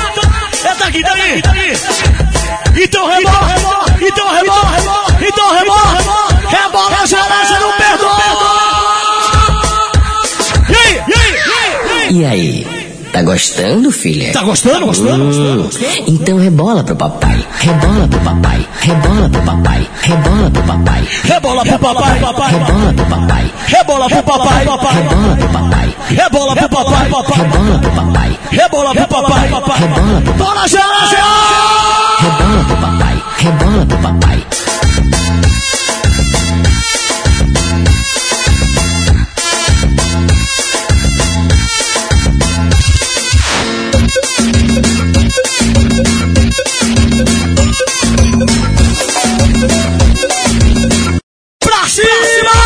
A: daqui, daí. Então rebola, então rebola, então rebola. Rebola, Geleia, não perdoa.
D: E aí? Tá gostando, filha?
A: Tá gostando?
D: Então rebola pro papai. Rebola pro papai. Rebola pro papai. Rebola pro papai.
A: Rebola pro papai, papai.
D: Rebola pro papai.
A: Rebola pro papai, papai.
D: Rebola pro papai.
A: Rebola pro papai, papai.
D: Rebola pro papai.
A: Rebola pro papai, papai.
D: Rebola pro papai.
A: Bora, Geleia!
D: Rebola pro papai. Rebola pro papai.
A: Pra cima!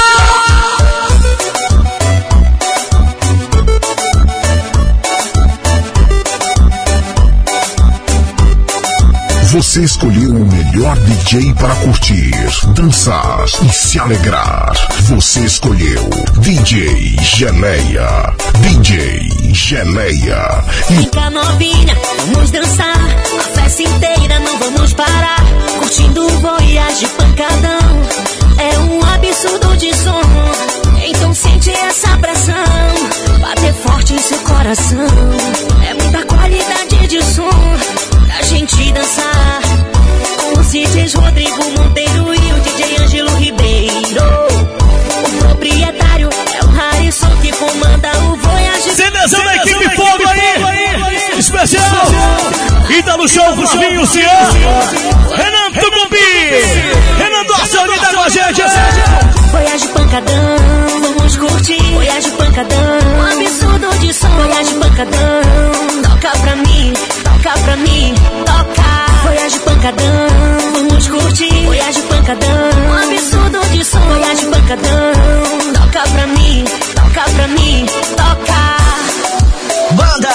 C: Você escolheu o melhor DJ para curtir, dançar e se alegrar. Você escolheu DJ Geleia. DJ Geleia.
M: Vem cá, novinha, vamos dançar a festa inteira, não vamos parar. Curtindo o voyage pancadão, é um absurdo de som. Então sente essa pressão, bater forte em seu coração. É muita qualidade de som pra gente dançar. Com os DJs Rodrigo Monteiro e o DJ Ângelo Ribeiro. O proprietário é o Harrison que comanda o voyage.
A: Cedezão da equipe Fogo aí! Especial! E tá no show Flavinho, Cian, Renan Tucumbi, Renan Dorsal tá com a gente.
M: Voyage pancadão, vamos curtir. Voyage pancadão, um absurdo de som. Voyage pancadão, toca pra mim, toca. Voyage pancadão, vamos curtir. Voyage pancadão, um absurdo de som. Voyage pancadão, toca pra mim, toca.
B: Banda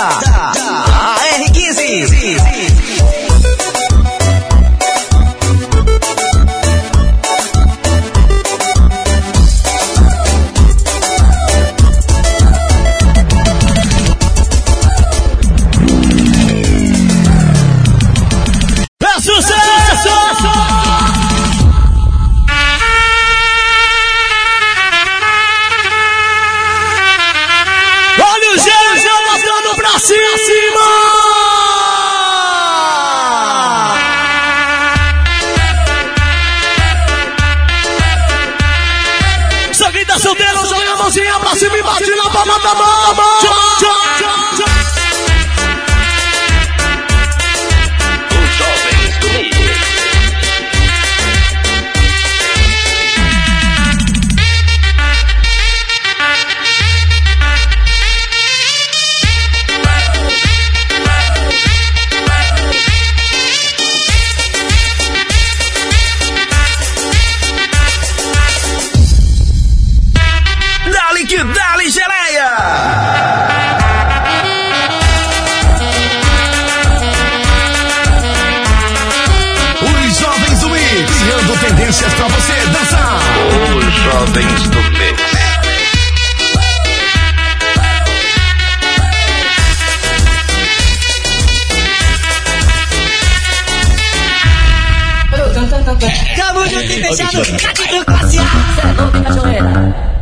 B: AR15.
A: Pra cima e bate na palma da mão.
E: Os jovens do Mix.
B: Dali Geleia! Os jovens do Mix, criando tendências pra você dançar.
E: Os jovens do Mix.
L: Tamo junto e fechado, Catito Classe A. Cê não tem cachoeira.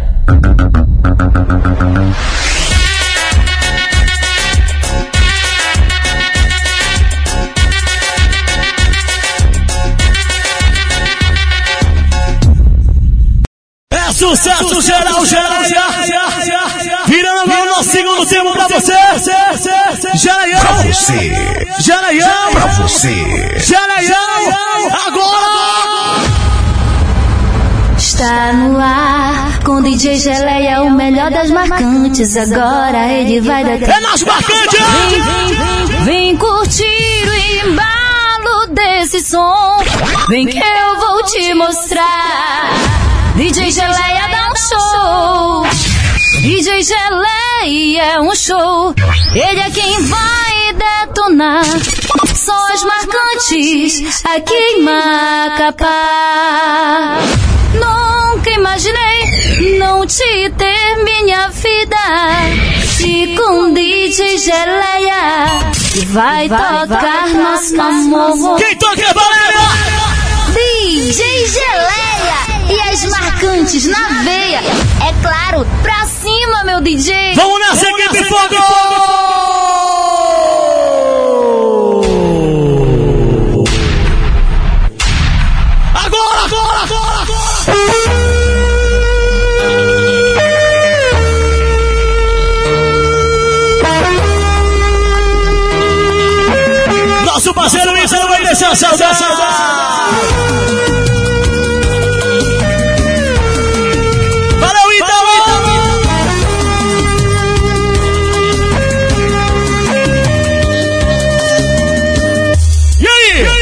A: Sucesso geral, virando o nosso segundo tempo pra você. Geleião,
C: pra você.
A: Geleião,
C: pra você.
A: Geleião, agora!
F: Está no ar com DJ Geleia, o melhor das marcantes. Agora ele vai dar.
A: É nas marcantes!
F: Vem curtir o embalo desse som. Vem que eu vou te mostrar. DJ Geleia dá um show. DJ Geleia é um show. Ele é quem vai detonar. São as marcantes aqui em Macapá. Nunca imaginei, não te ter minha vida. E com DJ Geleia vai tocar nosso amor.
A: Quem toca é Valéria!
F: DJ Geleia e as marcantes na veia. É claro, pra cima, meu DJ.
A: Vamos nessa, equipe Fogo! Nosso parceiro Isa não vai deixar saudade. Valeu, Ítalo! E aí?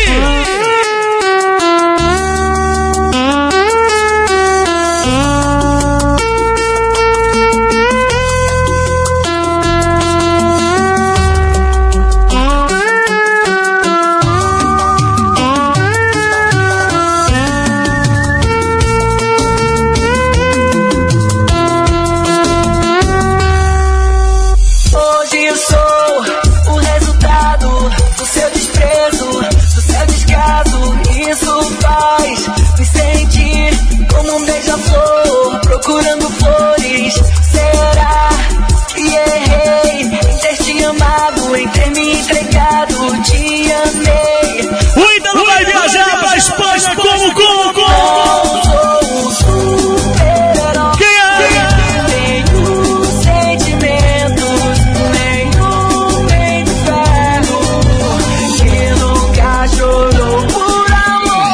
I: Procurando flores, será que errei em ter te amado, em ter me entregado, te amei.
A: O Ítalo vai viajar pra Espanha como?
I: Sou um super-herói.
A: Quem é?
I: Tenho sentimentos, nenhum de ferro, que nunca chorou por amor.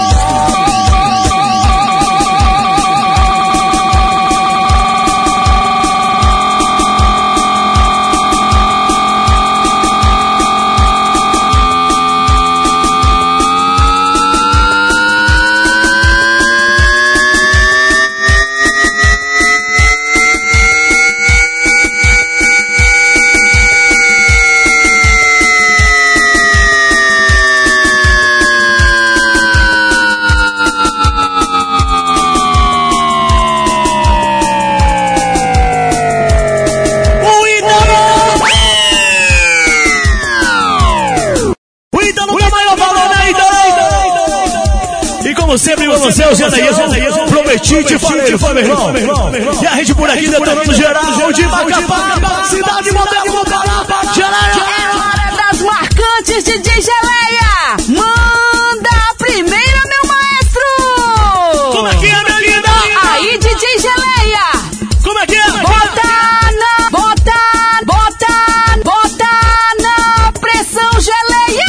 A: Sempre com você, o Geleia, prometi, te falei, meu irmão. E a gente por aqui detonando geral de Macapá, cidade moderna do Pará, Geleia.
L: É hora das marcantes, DJ Geleia. Manda a primeira, meu maestro.
A: Como é que é, minha linda?
L: Aí, DJ Geleia.
A: Como é que é?
L: Bota na pressão, Geleia.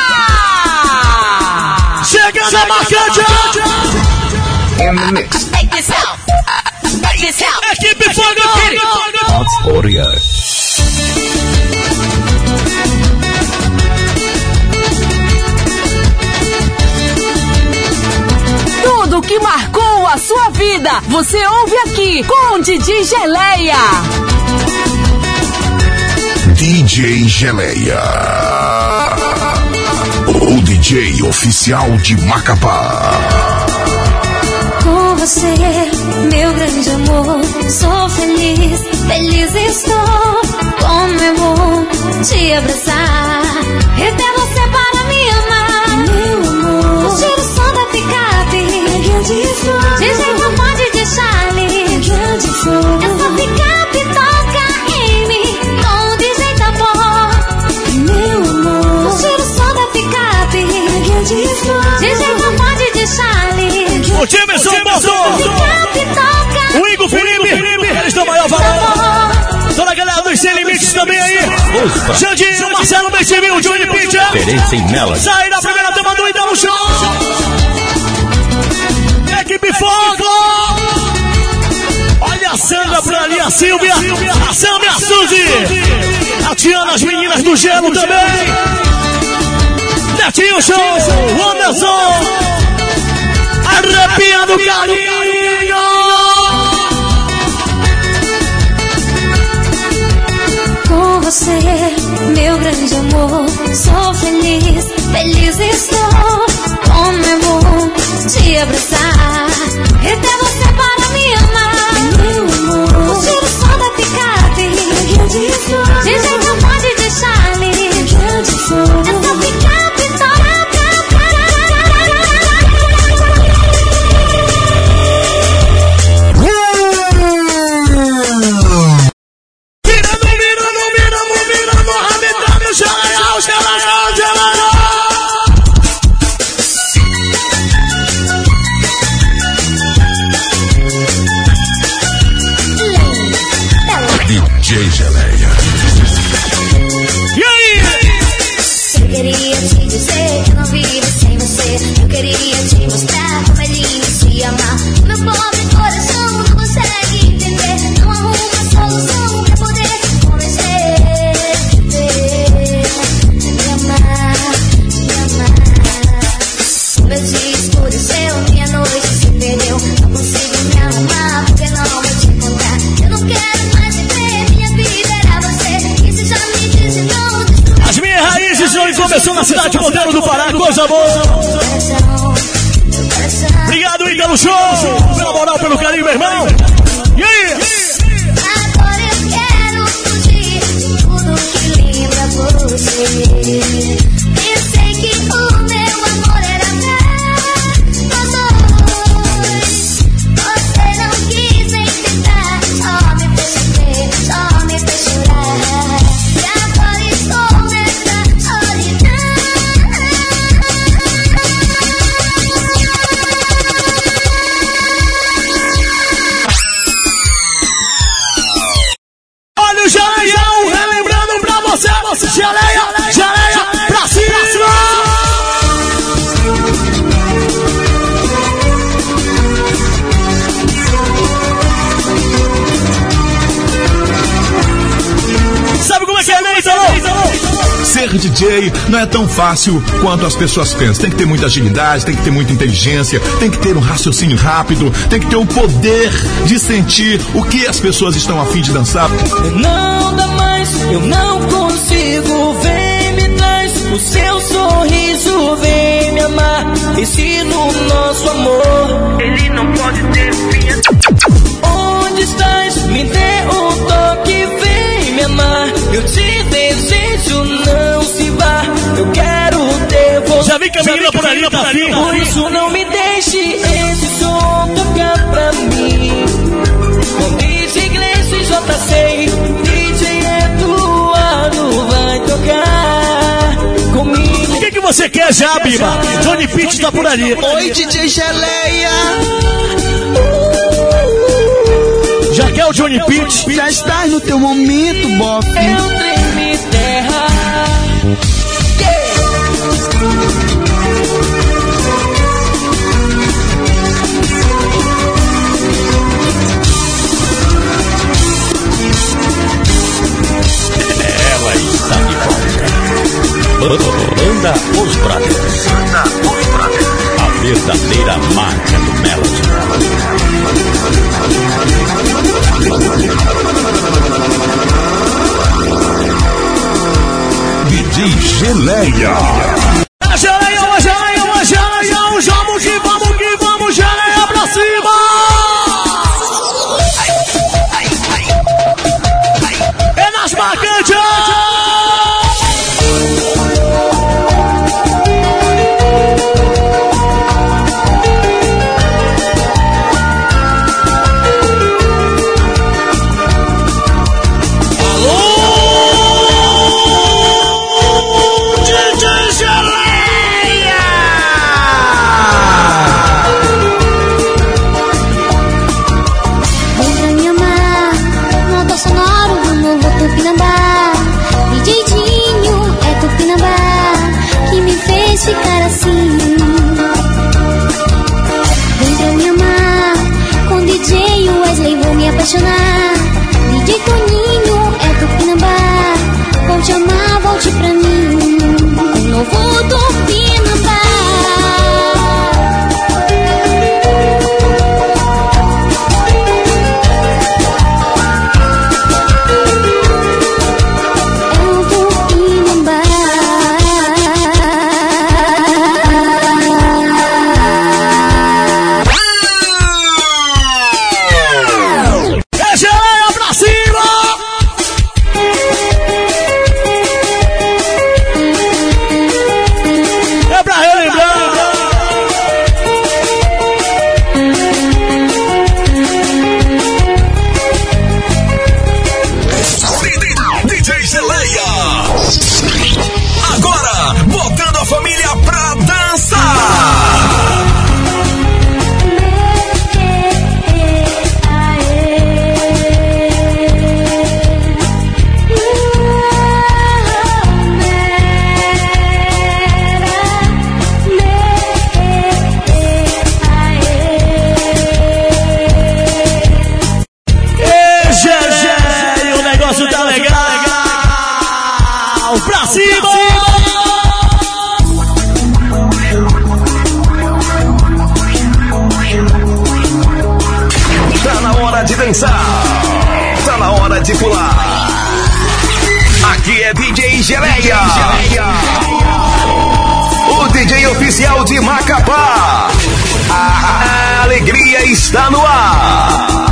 A: Chegando a marcante.
B: In the mix.
L: Make this out.
A: Equipe Fogo.
C: Audio.
L: Tudo que marcou a sua vida, você ouve aqui com DJ Geleia.
C: DJ Geleia, o DJ oficial de Macapá.
F: Com você, meu grande amor, sou feliz, feliz estou. Como é bom te abraçar, até você para me amar. Meu amor, curtir o som da picape, grande flor, DJ Papode de Charlie, grande flor. Essa picape toca em mim, com o DJ Tapó. Meu amor, curtir o som da picape, grande flor, DJ Papode de Charlie.
A: O Jamerson botou o Igor Felipe, eles dão maior valor. Toda a galera dos Sem Limites também aí. Xandinho, Marcelo Benchimil, o Johnny Pitcher. Sai da primeira turma do Ida no show. Equipe Fogo. Olha a Sandra por ali, a Silvia, a Sam e a Suzy. A Tiana, as meninas do Gelo também. Netinho Show, o Anderson. Arrepiando o carinho.
F: Com você, meu grande amor, sou feliz, feliz estou. Como é bom te abraçar, até você para me amar. Meu amor, queria te dizer que eu não vivo sem você. Eu queria te mostrar como é lindo se amar. O meu pobre coração não consegue entender. Não arruma solução pra poder te convencer. Me amar, me amar. Meu dia escureceu, minha noite se perdeu. Não consigo me arrumar porque não vou te encontrar. Eu não quero mais viver, minha vida era você. E se já me disse não.
A: As minhas raízes hoje começou na cidade Monteiro do Pará, coisa boa. Obrigado, Ítalo Show, pela moral, pelo carinho, meu irmão. E aí?
F: Agora eu quero fugir de tudo que lembra você. Pensei que o meu amor era pra nós dois. Você não quis nem tentar, só me fez sofrer, só me fez chorar. E agora estou nessa solidão.
A: Olha o Jaleião, relembrando pra você, Jaleia, Jaleia, pra cima! Sabe como é que é, né, Ítalo?
N: Ser DJ não é tão fácil quanto as pessoas pensam. Tem que ter muita agilidade, tem que ter muita inteligência, tem que ter um raciocínio rápido, tem que ter o poder de sentir o que as pessoas estão a fim de dançar.
I: Não dá mais, eu não consigo. Vem, me traz o seu sorriso, vem me amar. Ensina o nosso amor, ele não pode ter fim. Onde estás? Me dê um toque, vem me amar. Eu te desejo, não se vá. Eu quero ter você.
A: Já vi que a menina por ali tá afim.
I: Por isso não me deixe esse som tocar pra mim. Com DJ Gleison e JC, DJ Eduardo vai tocar comigo.
A: O que você quer já, Biba? Johnny Pitts tá por ali.
O: Oi, DJ Geleia.
A: Já quer o Johnny Pitts?
O: Já estás no teu momento, bofe.
I: Eu tremi terra.
C: Ela está de volta. Banda Os Brothers. A verdadeira marca do Melody. DJ Geleia.
A: Geleia, vamos que vamos, Geleia pra cima! É nas marcantes!
F: Ficar assim. Vem pra me amar. Com DJ Wesley vou me apaixonar. DJ Toninho é Tupinambá. Vou te amar, volte pra mim. Um novo Tupinambá. É um Tupinambá.
B: Show de Macapá. A alegria está no ar.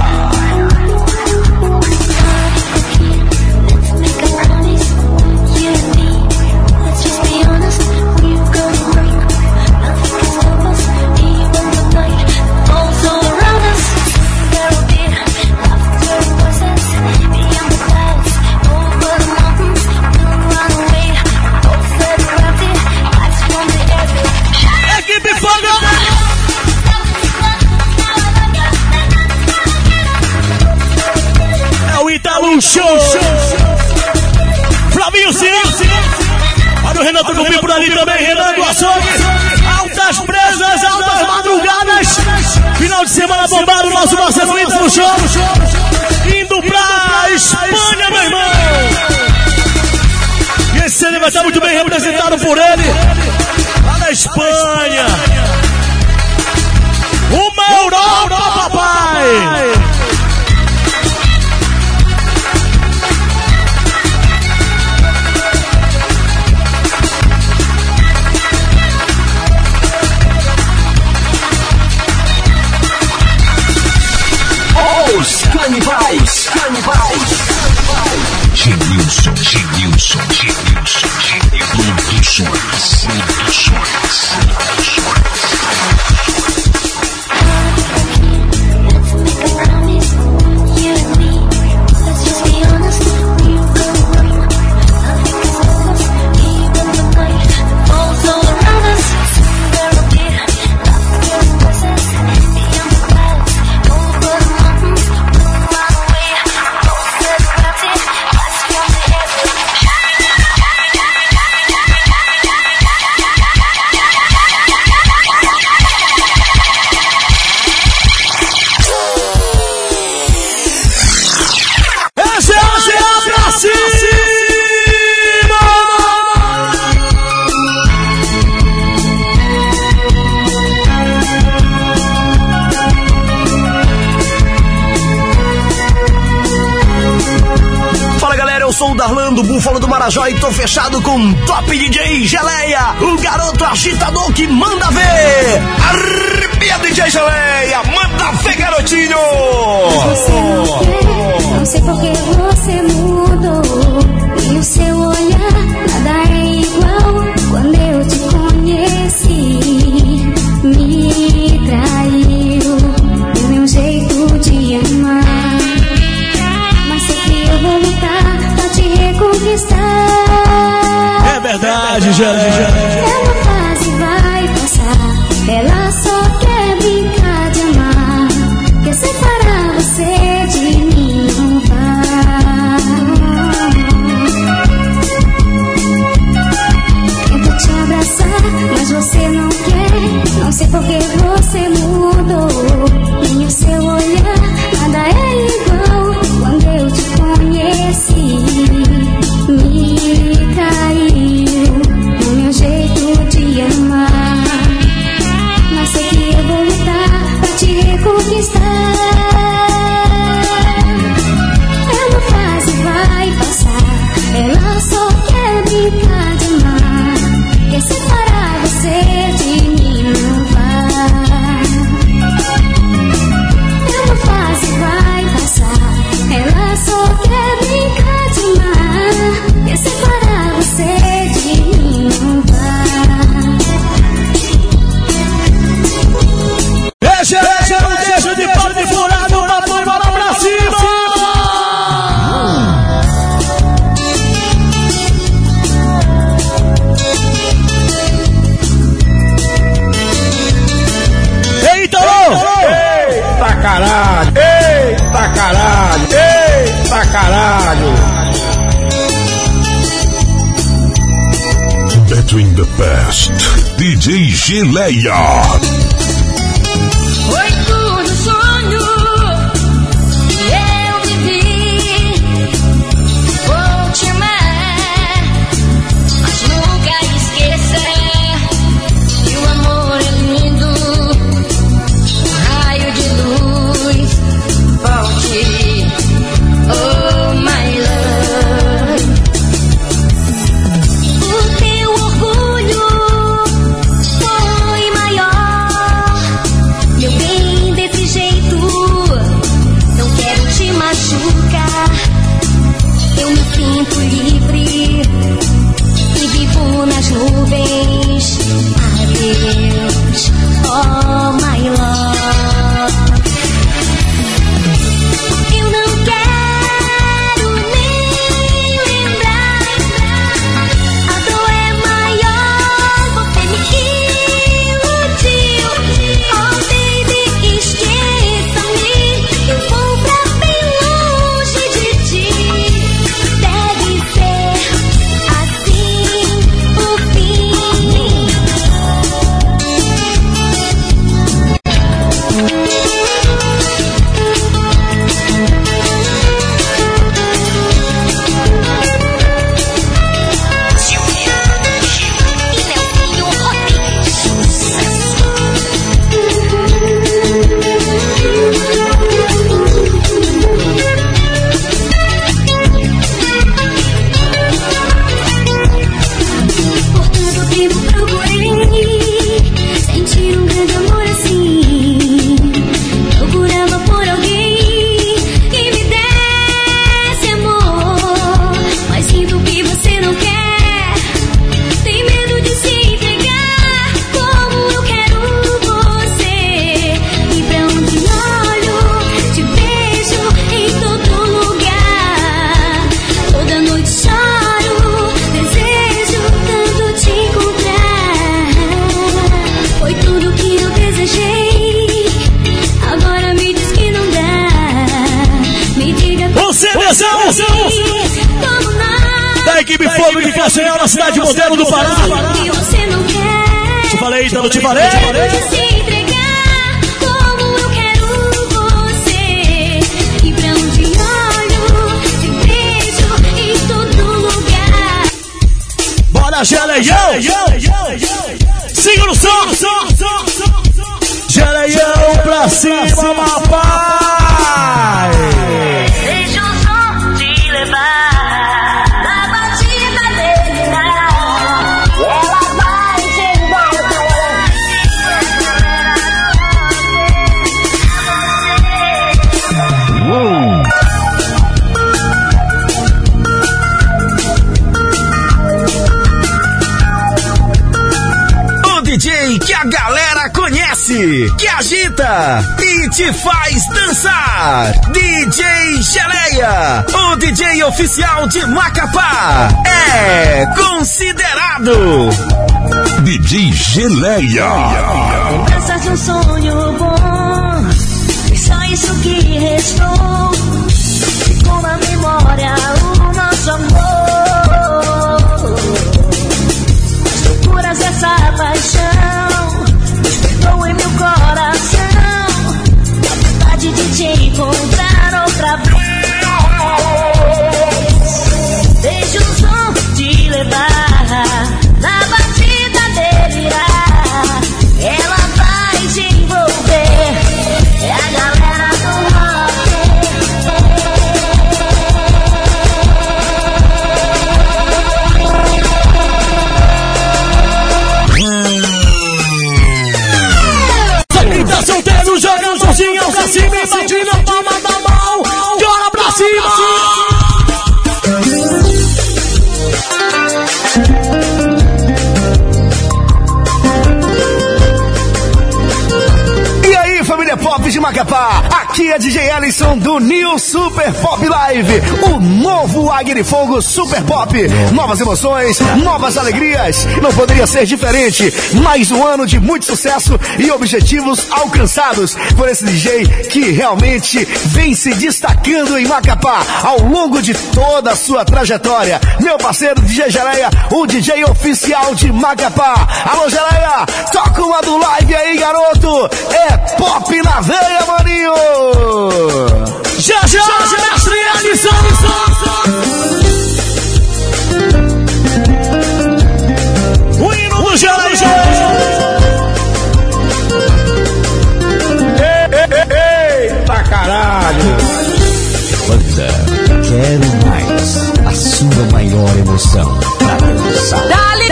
A: Show! Flavinho Silva, olha o Renato Cupim por ali também, Renato Açougue, altas presas, altas madrugadas, final de semana bombado, nosso parceiro Ita no show, indo pra Espanha, meu irmão, e esse CD vai estar muito bem representado por ele, lá na Espanha, uma Europa, papai!
B: Os canibais. Genilson. Produções. Sou o Darlan do Búfalo do Marajó e tô fechado com Top DJ Geleia, o garoto agitador que manda ver. Arrepia, DJ Geleia, manda ver, garotinho.
F: Você não quer, não sei porque você mudou. E o seu olhar nada é igual. Quando eu te conheci, me traiu o meu jeito de amar. Mas sei que eu vou lutar pra te reconquistar.
A: É verdade, Geleia.
F: Ela fase vai passar, ela só quer brincar de amar. Quer separar você de mim, não vai. Tento te abraçar, mas você não quer. Não sei porque você mudou. Nem o seu olhar, nada é igual. Quando eu te conheci, me traiu o meu jeito de amar. Mas sei que eu vou lutar pra te reconquistar. Ela fase vai passar, ela só quer brincar de amar. Quer separar você de mim, não vai. Ela fase vai passar, ela só quer brincar de amar. Quer separar você de mim, não vai.
A: Deixa de pau de furado, papai, bora pra cima! Eita,
P: eita caralho! Eita caralho! Eita caralho!
C: Between the Past, DJ Geleia.
F: Foi tudo sonho que eu vivi. Vou te amar, mas nunca esquecer que o amor é lindo. Um raio de luz forte, oh my love. O teu orgulho foi
A: Maceió, na cidade modelo do Pará.
F: Que você não quer.
A: Te falei, então não te falei.
F: Se entregar como eu quero você. E pra onde olho, te vejo em todo lugar.
A: Bora, Geleião! Siga o som! Geleião pra cima, papai!
F: Deixa o som te levar na batida dele. Ela vai te envolver.
B: O DJ que a galera conhece, que agita e te faz dançar. DJ Geleia, o DJ oficial de Macapá, é considerado
C: DJ Geleia.
M: Lembranças de um sonho bom, e só isso que restou. Ficou na memória o nosso amor. As loucuras dessa paixão despertou em meu coração a vontade de te encontrar outra vez. Deixa o som te levar na batida delirar. Ela vai te envolver. É a galera do rock.
A: Quem tá solteiro, joga um sozinho pra cima e bate na palma da mão. Joga pra cima!
B: E aí, família Pop de Macapá, aqui é DJ Ellison do New Super Pop Live, o novo Águia de Fogo Super Pop. Novas emoções, novas alegrias, não poderia ser diferente. Mais um ano de muito sucesso e objetivos alcançados por esse DJ que realmente vem se destacando em Macapá ao longo de toda a sua trajetória. Meu parceiro DJ Geleia, o DJ oficial de Macapá. Alô, Geleia, toca uma do live aí, garoto. É pop na veia, maninho!
A: Já, mestre Ellison! O hino do Geleia!
P: Eita caralho!
Q: Banda Quero Mais, a sua maior emoção pra dançar.
L: Dale,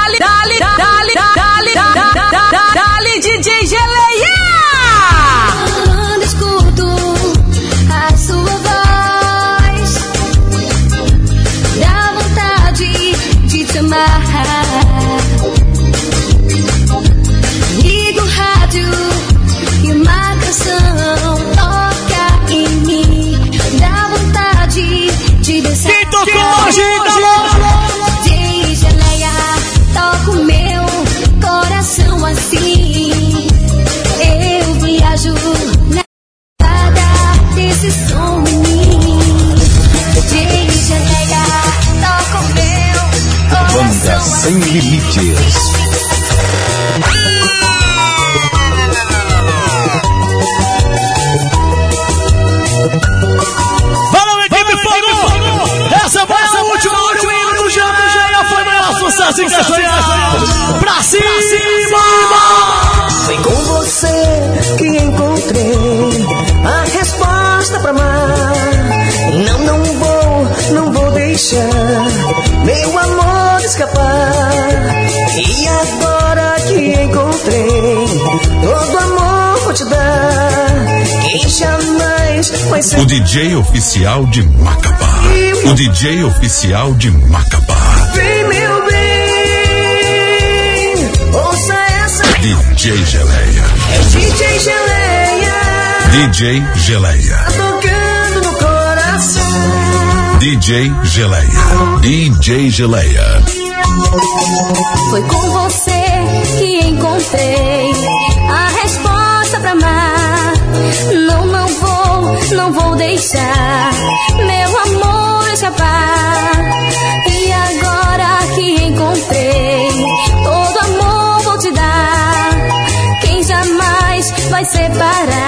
L: DJ Geleia!
F: Quando escuto a sua voz, dá vontade de te amar. Ligo o rádio e uma canção toca em mim. Dá vontade de dançar.
A: Quem tocou hoje,
F: DJ Geleia, toca o meu coração assim. Eu viajo na estrada desse som em mim. DJ Geleia, toca o meu
Q: Banda
F: coração
Q: Sem
F: assim.
Q: Limites.
A: Valeu, equipe Fogo! Essa foi a última hino do Geleia. Foi o maior sucesso em Caxias. Pra cima!
R: Foi com você que encontrei a resposta pra amar. Não vou deixar meu amor escapar. E agora que encontrei todo amor vou te dar. Quem jamais vai ser
C: O DJ oficial de Macapá. O DJ oficial de Macapá.
R: Vem, meu bem, ouça essa.
C: DJ Geleia.
R: É DJ Geleia,
C: DJ Geleia.
R: tocando no coração.
C: DJ Geleia. DJ Geleia.
F: Foi com você que encontrei a resposta pra amar. Não vou deixar meu amor escapar. E agora separar.